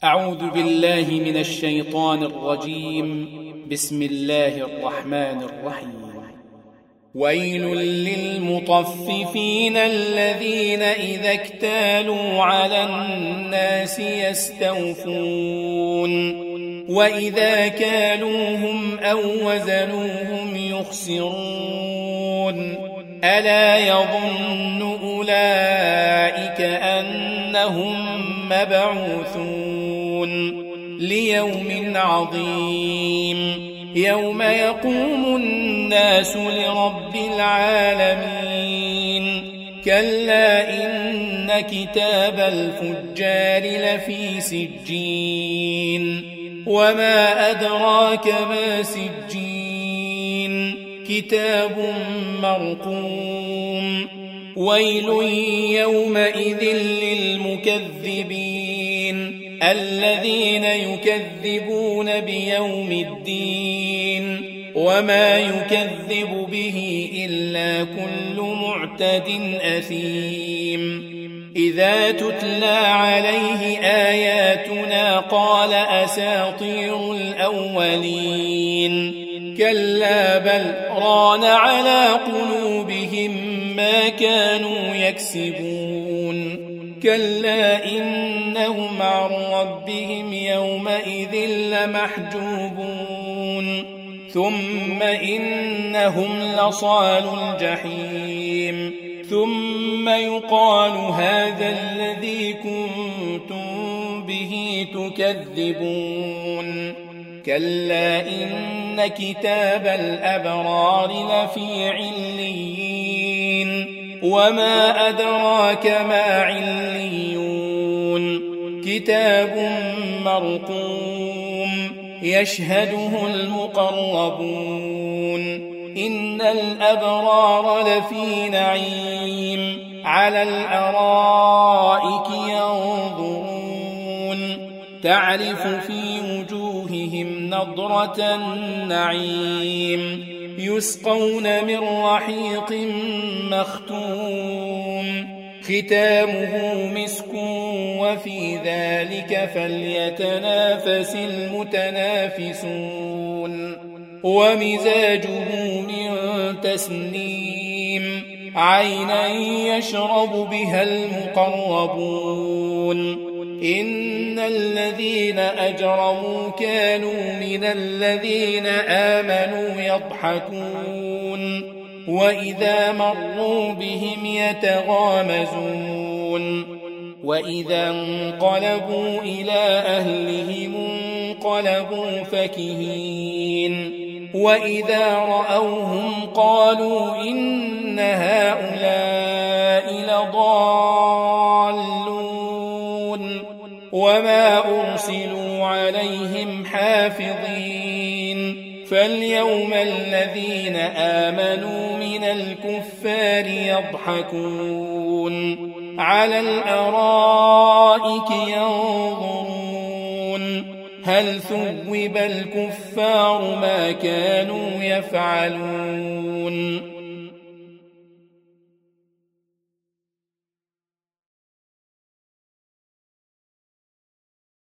أعوذ بالله من الشيطان الرجيم. بسم الله الرحمن الرحيم. ويل للمطففين الذين إذا اكتالوا على الناس يستوفون وإذا كالوهم أو وزنوهم يخسرون ألا يظن أولئك أنهم مبعوثون ليوم عظيم يوم يقوم الناس لرب العالمين كلا إن كتاب الفجار لفي سجين وما أدراك ما سجين كتاب مرقوم ويل يومئذ للمكذبين الذين يكذبون بيوم الدين وما يكذب به إلا كل معتد أثيم إذا تتلى عليه آياتنا قال أساطير الأولين كلا بل ران على قلوبهم ما كانوا يكسبون كلا إنهم عن ربهم يومئذ لمحجوبون ثم إنهم لصال الجحيم ثم يقال هذا الذي كنتم به تكذبون كلا إن كتاب الأبرار لفي عليين وما أدراك ما عليون كتاب مرقوم يشهده المقربون إن الأبرار لفي نعيم على الأرائك ينظرون تعرف في وجوههم نضرة النعيم يسقون من رحيق مختوم ختامه مسك وفي ذلك فليتنافس المتنافسون ومزاجه من تسنيم عينا يشرب بها المقربون إن الذين أجرموا كانوا من الذين آمنوا يضحكون وإذا مروا بهم يتغامزون وإذا انقلبوا إلى أهلهم انقلبوا فكهين وإذا رأوهم قالوا إن هؤلاء لضالون وما أرسلوا عليهم حافظين فاليوم الذين آمنوا من الكفار يضحكون على الأرائك ينظرون هل ثوب الكفار ما كانوا يفعلون